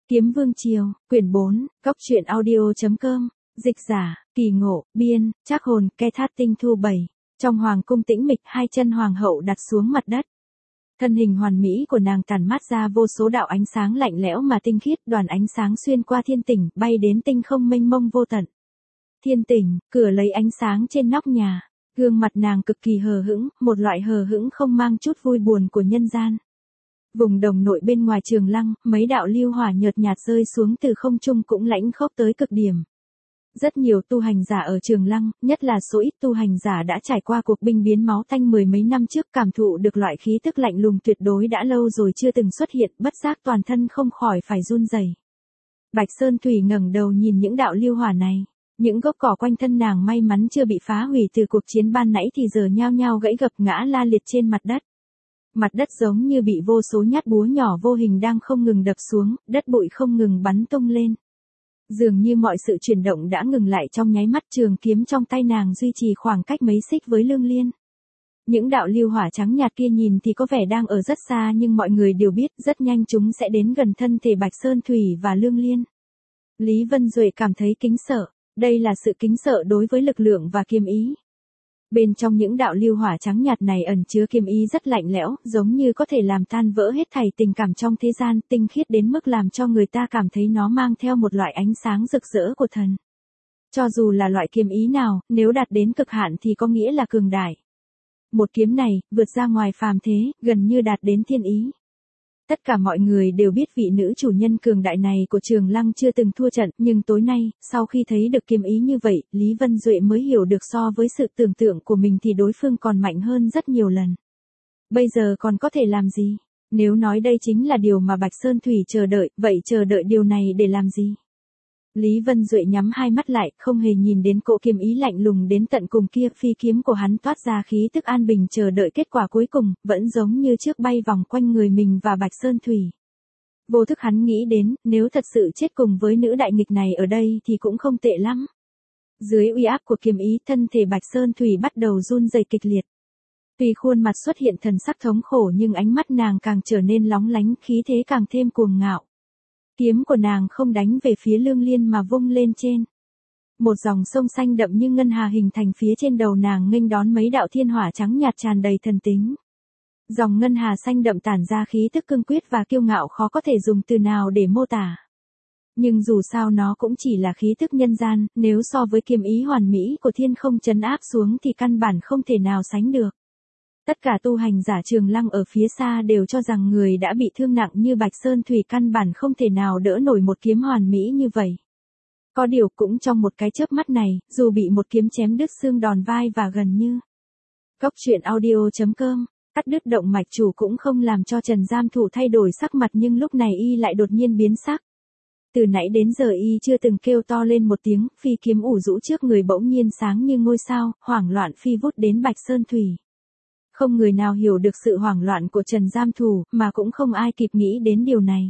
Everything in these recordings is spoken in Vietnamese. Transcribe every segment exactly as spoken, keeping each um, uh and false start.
Kiếm Vương Triều, quyển bốn, Cốc truyện audio.com, dịch giả, Kỳ Ngộ, biên, Trác Hồn, Ke Thát Tinh Thu bảy. Trong hoàng cung tĩnh mịch, hai chân hoàng hậu đặt xuống mặt đất. Thân hình hoàn mỹ của nàng tản mát ra vô số đạo ánh sáng lạnh lẽo mà tinh khiết, đoàn ánh sáng xuyên qua thiên tỉnh, bay đến tinh không mênh mông vô tận. Thiên tỉnh, cửa lấy ánh sáng trên nóc nhà, gương mặt nàng cực kỳ hờ hững, một loại hờ hững không mang chút vui buồn của nhân gian. Vùng đồng nội bên ngoài Trường Lăng, mấy đạo lưu hỏa nhợt nhạt rơi xuống từ không trung cũng lãnh khốc tới cực điểm. Rất nhiều tu hành giả ở Trường Lăng, nhất là số ít tu hành giả đã trải qua cuộc binh biến máu tanh mười mấy năm trước, cảm thụ được loại khí tức lạnh lùng tuyệt đối đã lâu rồi chưa từng xuất hiện, bất giác toàn thân không khỏi phải run rẩy. Bạch Sơn Thủy ngẩng đầu nhìn những đạo lưu hỏa này, những gốc cỏ quanh thân nàng may mắn chưa bị phá hủy từ cuộc chiến ban nãy thì giờ nhao nhao gãy gập ngã la liệt trên mặt đất. Mặt đất giống như bị vô số nhát búa nhỏ vô hình đang không ngừng đập xuống, đất bụi không ngừng bắn tung lên. Dường như mọi sự chuyển động đã ngừng lại trong nháy mắt, trường kiếm trong tay nàng duy trì khoảng cách mấy xích với Lương Liên. Những đạo lưu hỏa trắng nhạt kia nhìn thì có vẻ đang ở rất xa, nhưng mọi người đều biết rất nhanh chúng sẽ đến gần thân thể Bạch Sơn Thủy và Lương Liên. Lý Vân Duệ cảm thấy kính sợ, đây là sự kính sợ đối với lực lượng và kiếm ý. Bên trong những đạo lưu hỏa trắng nhạt này ẩn chứa kiếm ý rất lạnh lẽo, giống như có thể làm tan vỡ hết thảy tình cảm trong thế gian, tinh khiết đến mức làm cho người ta cảm thấy nó mang theo một loại ánh sáng rực rỡ của thần. Cho dù là loại kiếm ý nào, nếu đạt đến cực hạn thì có nghĩa là cường đại. Một kiếm này, vượt ra ngoài phàm thế, gần như đạt đến thiên ý. Tất cả mọi người đều biết vị nữ chủ nhân cường đại này của Trường Lăng chưa từng thua trận, nhưng tối nay, sau khi thấy được kiếm ý như vậy, Lý Vân Duệ mới hiểu được so với sự tưởng tượng của mình thì đối phương còn mạnh hơn rất nhiều lần. Bây giờ còn có thể làm gì? Nếu nói đây chính là điều mà Bạch Sơn Thủy chờ đợi, vậy chờ đợi điều này để làm gì? Lý Vân Duệ nhắm hai mắt lại, không hề nhìn đến cỗ kiếm ý lạnh lùng đến tận cùng kia, phi kiếm của hắn toát ra khí tức an bình chờ đợi kết quả cuối cùng, vẫn giống như trước bay vòng quanh người mình và Bạch Sơn Thủy. Vô thức hắn nghĩ đến, nếu thật sự chết cùng với nữ đại nghịch này ở đây thì cũng không tệ lắm. Dưới uy áp của kiếm ý, thân thể Bạch Sơn Thủy bắt đầu run rẩy kịch liệt. Tuy khuôn mặt xuất hiện thần sắc thống khổ nhưng ánh mắt nàng càng trở nên lóng lánh, khí thế càng thêm cuồng ngạo. Kiếm của nàng không đánh về phía Lương Liên mà vung lên trên. Một dòng sông xanh đậm như ngân hà hình thành phía trên đầu nàng, nghênh đón mấy đạo thiên hỏa trắng nhạt tràn đầy thần tính. Dòng ngân hà xanh đậm tản ra khí tức cương quyết và kiêu ngạo khó có thể dùng từ nào để mô tả. Nhưng dù sao nó cũng chỉ là khí tức nhân gian, nếu so với kiếm ý hoàn mỹ của thiên không trấn áp xuống thì căn bản không thể nào sánh được. Tất cả tu hành giả Trường Lăng ở phía xa đều cho rằng người đã bị thương nặng như Bạch Sơn Thủy căn bản không thể nào đỡ nổi một kiếm hoàn mỹ như vậy. Có điều cũng trong một cái chớp mắt này, dù bị một kiếm chém đứt xương đòn vai và gần như Cốc truyện audio.com, cắt đứt động mạch chủ cũng không làm cho Trần Giam Thủ thay đổi sắc mặt, nhưng lúc này y lại đột nhiên biến sắc. Từ nãy đến giờ y chưa từng kêu to lên một tiếng, phi kiếm ủ rũ trước người bỗng nhiên sáng như ngôi sao, hoảng loạn phi vút đến Bạch Sơn Thủy. Không người nào hiểu được sự hoảng loạn của Trần Giam Thủ, mà cũng không ai kịp nghĩ đến điều này.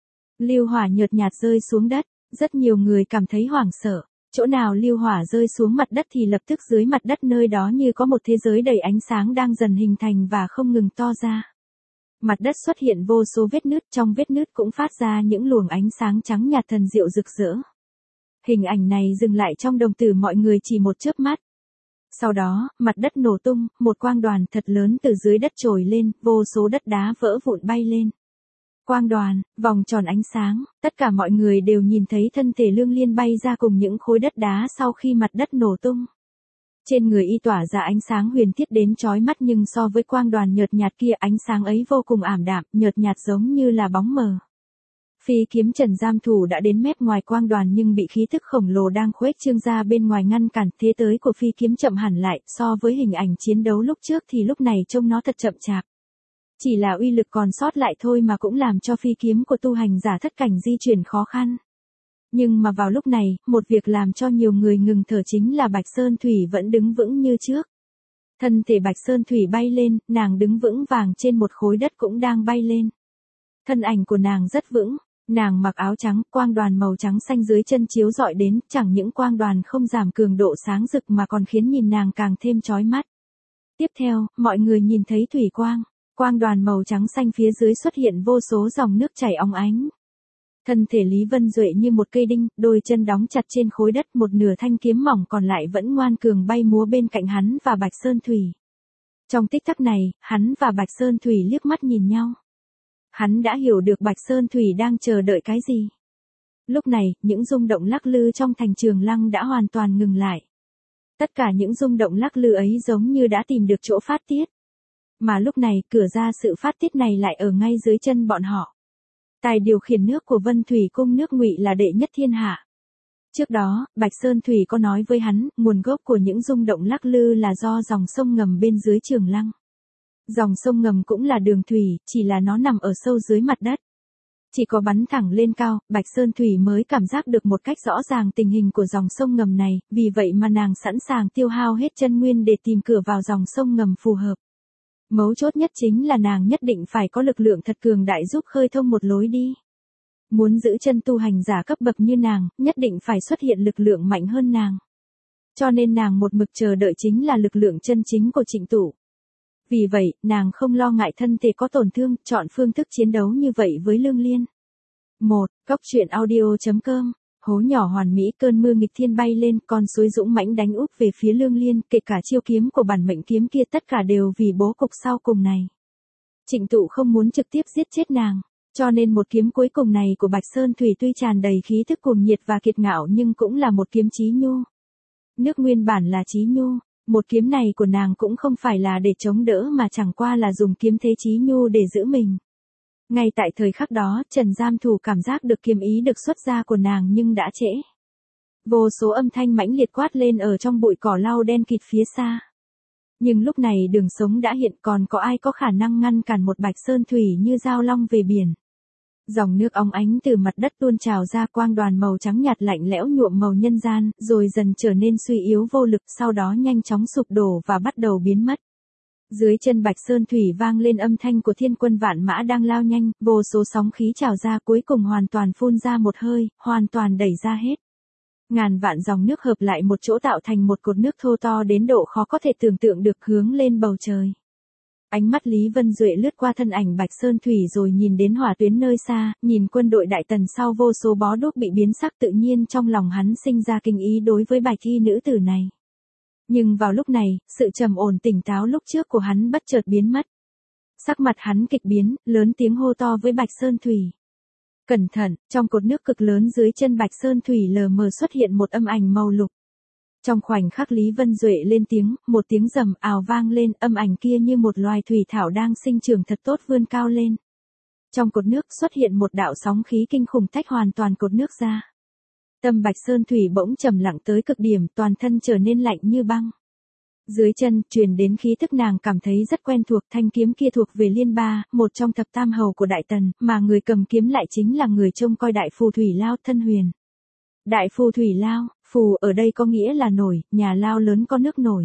Lưu hỏa nhợt nhạt rơi xuống đất, rất nhiều người cảm thấy hoảng sợ. Chỗ nào lưu hỏa rơi xuống mặt đất thì lập tức dưới mặt đất nơi đó như có một thế giới đầy ánh sáng đang dần hình thành và không ngừng to ra. Mặt đất xuất hiện vô số vết nứt, trong vết nứt cũng phát ra những luồng ánh sáng trắng nhạt thần diệu rực rỡ. Hình ảnh này dừng lại trong đồng tử mọi người chỉ một chớp mắt. Sau đó, mặt đất nổ tung, một quang đoàn thật lớn từ dưới đất trồi lên, vô số đất đá vỡ vụn bay lên. Quang đoàn, vòng tròn ánh sáng, tất cả mọi người đều nhìn thấy thân thể Lương Liên bay ra cùng những khối đất đá sau khi mặt đất nổ tung. Trên người y tỏa ra ánh sáng huyền thiết đến chói mắt, nhưng so với quang đoàn nhợt nhạt kia, ánh sáng ấy vô cùng ảm đạm, nhợt nhạt giống như là bóng mờ. Phi kiếm Trần Giam Thủ đã đến mép ngoài quang đoàn nhưng bị khí tức khổng lồ đang khuếch trương ra bên ngoài ngăn cản, thế tới của phi kiếm chậm hẳn lại, so với hình ảnh chiến đấu lúc trước thì lúc này trông nó thật chậm chạp. Chỉ là uy lực còn sót lại thôi mà cũng làm cho phi kiếm của tu hành giả thất cảnh di chuyển khó khăn. Nhưng mà vào lúc này, một việc làm cho nhiều người ngừng thở chính là Bạch Sơn Thủy vẫn đứng vững như trước. Thân thể Bạch Sơn Thủy bay lên, nàng đứng vững vàng trên một khối đất cũng đang bay lên. Thân ảnh của nàng rất vững. Nàng mặc áo trắng, quang đoàn màu trắng xanh dưới chân chiếu rọi đến, chẳng những quang đoàn không giảm cường độ sáng rực mà còn khiến nhìn nàng càng thêm chói mắt. Tiếp theo, mọi người nhìn thấy thủy quang, quang đoàn màu trắng xanh phía dưới xuất hiện vô số dòng nước chảy óng ánh. Thân thể Lý Vân Duệ như một cây đinh, đôi chân đóng chặt trên khối đất, một nửa thanh kiếm mỏng còn lại vẫn ngoan cường bay múa bên cạnh hắn và Bạch Sơn Thủy. Trong tích tắc này, hắn và Bạch Sơn Thủy liếc mắt nhìn nhau. Hắn đã hiểu được Bạch Sơn Thủy đang chờ đợi cái gì. Lúc này, những rung động lắc lư trong thành Trường Lăng đã hoàn toàn ngừng lại. Tất cả những rung động lắc lư ấy giống như đã tìm được chỗ phát tiết. Mà lúc này, cửa ra sự phát tiết này lại ở ngay dưới chân bọn họ. Tài điều khiển nước của Vân Thủy Cung nước Ngụy là đệ nhất thiên hạ. Trước đó, Bạch Sơn Thủy có nói với hắn, nguồn gốc của những rung động lắc lư là do dòng sông ngầm bên dưới Trường Lăng. Dòng sông ngầm cũng là đường thủy, chỉ là nó nằm ở sâu dưới mặt đất. Chỉ có bắn thẳng lên cao, Bạch Sơn Thủy mới cảm giác được một cách rõ ràng tình hình của dòng sông ngầm này, vì vậy mà nàng sẵn sàng tiêu hao hết chân nguyên để tìm cửa vào dòng sông ngầm phù hợp. Mấu chốt nhất chính là nàng nhất định phải có lực lượng thật cường đại giúp khơi thông một lối đi. Muốn giữ chân tu hành giả cấp bậc như nàng, nhất định phải xuất hiện lực lượng mạnh hơn nàng. Cho nên nàng một mực chờ đợi chính là lực lượng chân chính của Trịnh Tụ. Vì vậy, nàng không lo ngại thân thể có tổn thương, chọn phương thức chiến đấu như vậy với Lương Liên. một. Cóc truyện audio chấm com. Hố nhỏ hoàn mỹ, cơn mưa nghịch thiên bay lên, con suối dũng mãnh đánh úp về phía Lương Liên, kể cả chiêu kiếm của bản mệnh kiếm kia tất cả đều vì bố cục sau cùng này. Trịnh Tụ không muốn trực tiếp giết chết nàng, cho nên một kiếm cuối cùng này của Bạch Sơn Thủy tuy tràn đầy khí thức cuồng nhiệt và kiệt ngạo nhưng cũng là một kiếm chí nhu. Nước nguyên bản là chí nhu, một kiếm này của nàng cũng không phải là để chống đỡ mà chẳng qua là dùng kiếm thế chí nhu để giữ mình. Ngay tại thời khắc đó, Trần Giam Thủ cảm giác được kiếm ý được xuất ra của nàng nhưng đã trễ. Vô số âm thanh mãnh liệt quát lên ở trong bụi cỏ lau đen kịt phía xa. Nhưng lúc này đường sống đã hiện, còn có ai có khả năng ngăn cản một Bạch Sơn Thủy như giao long về biển. Dòng nước óng ánh từ mặt đất tuôn trào ra, quang đoàn màu trắng nhạt lạnh lẽo nhuộm màu nhân gian, rồi dần trở nên suy yếu vô lực, sau đó nhanh chóng sụp đổ và bắt đầu biến mất. Dưới chân Bạch Sơn Thủy vang lên âm thanh của thiên quân vạn mã đang lao nhanh, vô số sóng khí trào ra, cuối cùng hoàn toàn phun ra một hơi, hoàn toàn đẩy ra hết. Ngàn vạn dòng nước hợp lại một chỗ tạo thành một cột nước thô to đến độ khó có thể tưởng tượng được, hướng lên bầu trời. Ánh mắt Lý Vân Duệ lướt qua thân ảnh Bạch Sơn Thủy rồi nhìn đến hỏa tuyến nơi xa, nhìn quân đội Đại Tần sau vô số bó đuốc bị biến sắc, tự nhiên trong lòng hắn sinh ra kinh ý đối với bạch y nữ tử này. Nhưng vào lúc này, sự trầm ổn tỉnh táo lúc trước của hắn bất chợt biến mất. Sắc mặt hắn kịch biến, lớn tiếng hô to với Bạch Sơn Thủy. Cẩn thận, trong cột nước cực lớn dưới chân Bạch Sơn Thủy lờ mờ xuất hiện một âm ảnh màu lục. Trong khoảnh khắc Lý Vân Duệ lên tiếng, một tiếng rầm ào vang lên, âm ảnh kia như một loài thủy thảo đang sinh trưởng thật tốt vươn cao lên. Trong cột nước xuất hiện một đạo sóng khí kinh khủng tách hoàn toàn cột nước ra. Tâm Bạch Sơn Thủy bỗng trầm lặng tới cực điểm, toàn thân trở nên lạnh như băng. Dưới chân, truyền đến khí tức nàng cảm thấy rất quen thuộc, thanh kiếm kia thuộc về Liên Ba, một trong thập tam hầu của Đại Tần, mà người cầm kiếm lại chính là người trông coi Đại Phù Thủy Lao, Thân Huyền. Đại Phù Thủy Lao, phù ở đây có nghĩa là nổi, nhà lao lớn có nước nổi.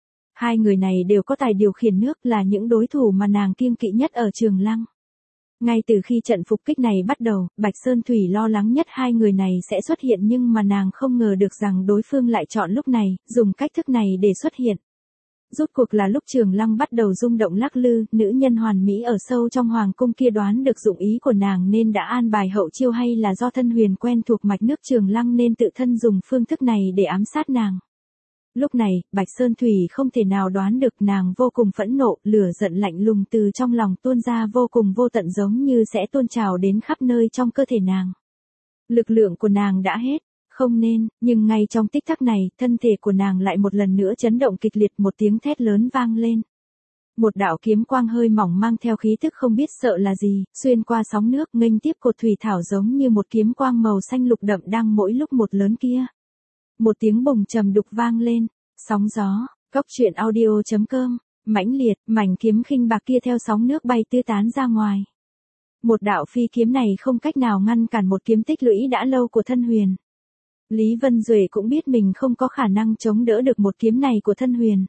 Hai người này đều có tài điều khiển nước, là những đối thủ mà nàng kiêng kỵ nhất ở Trường Lăng. Ngay từ khi trận phục kích này bắt đầu, Bạch Sơn Thủy lo lắng nhất hai người này sẽ xuất hiện, nhưng mà nàng không ngờ được rằng đối phương lại chọn lúc này, dùng cách thức này để xuất hiện. Rốt cuộc là lúc Trường Lăng bắt đầu rung động lắc lư, nữ nhân hoàn mỹ ở sâu trong hoàng cung kia đoán được dụng ý của nàng nên đã an bài hậu chiêu, hay là do Thân Huyền quen thuộc mạch nước Trường Lăng nên tự thân dùng phương thức này để ám sát nàng. Lúc này, Bạch Sơn Thủy không thể nào đoán được, nàng vô cùng phẫn nộ, lửa giận lạnh lùng từ trong lòng tuôn ra vô cùng vô tận, giống như sẽ tuôn trào đến khắp nơi trong cơ thể nàng. Lực lượng của nàng đã hết. Không nên, nhưng ngay trong tích tắc này, thân thể của nàng lại một lần nữa chấn động kịch liệt, một tiếng thét lớn vang lên. Một đạo kiếm quang hơi mỏng mang theo khí tức không biết sợ là gì, xuyên qua sóng nước, nghênh tiếp cột thủy thảo giống như một kiếm quang màu xanh lục đậm đang mỗi lúc một lớn kia. Một tiếng bùng trầm đục vang lên, sóng gió, cóc truyện audio chấm com, mãnh liệt, mảnh kiếm khinh bạc kia theo sóng nước bay tứ tán ra ngoài. Một đạo phi kiếm này không cách nào ngăn cản một kiếm tích lũy đã lâu của Thân Huyền. Lý Vân Duệ cũng biết mình không có khả năng chống đỡ được một kiếm này của Thân Huyền.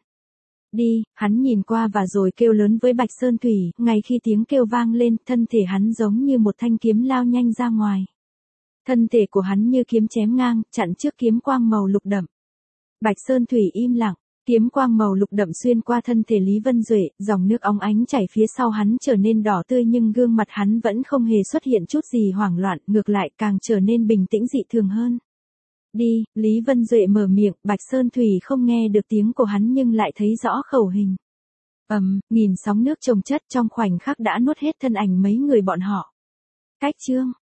Đi, hắn nhìn qua và rồi kêu lớn với Bạch Sơn Thủy, ngay khi tiếng kêu vang lên, thân thể hắn giống như một thanh kiếm lao nhanh ra ngoài. Thân thể của hắn như kiếm chém ngang, chặn trước kiếm quang màu lục đậm. Bạch Sơn Thủy im lặng, Kiếm quang màu lục đậm xuyên qua thân thể Lý Vân Duệ, dòng nước óng ánh chảy phía sau hắn trở nên đỏ tươi nhưng gương mặt hắn vẫn không hề xuất hiện chút gì hoảng loạn, ngược lại càng trở nên bình tĩnh dị thường hơn. Đi, Lý Vân Duệ mở miệng, Bạch Sơn Thủy không nghe được tiếng của hắn nhưng lại thấy rõ khẩu hình. Ầm, um, nghìn sóng nước chồng chất trong khoảnh khắc đã nuốt hết thân ảnh mấy người bọn họ. Cách chương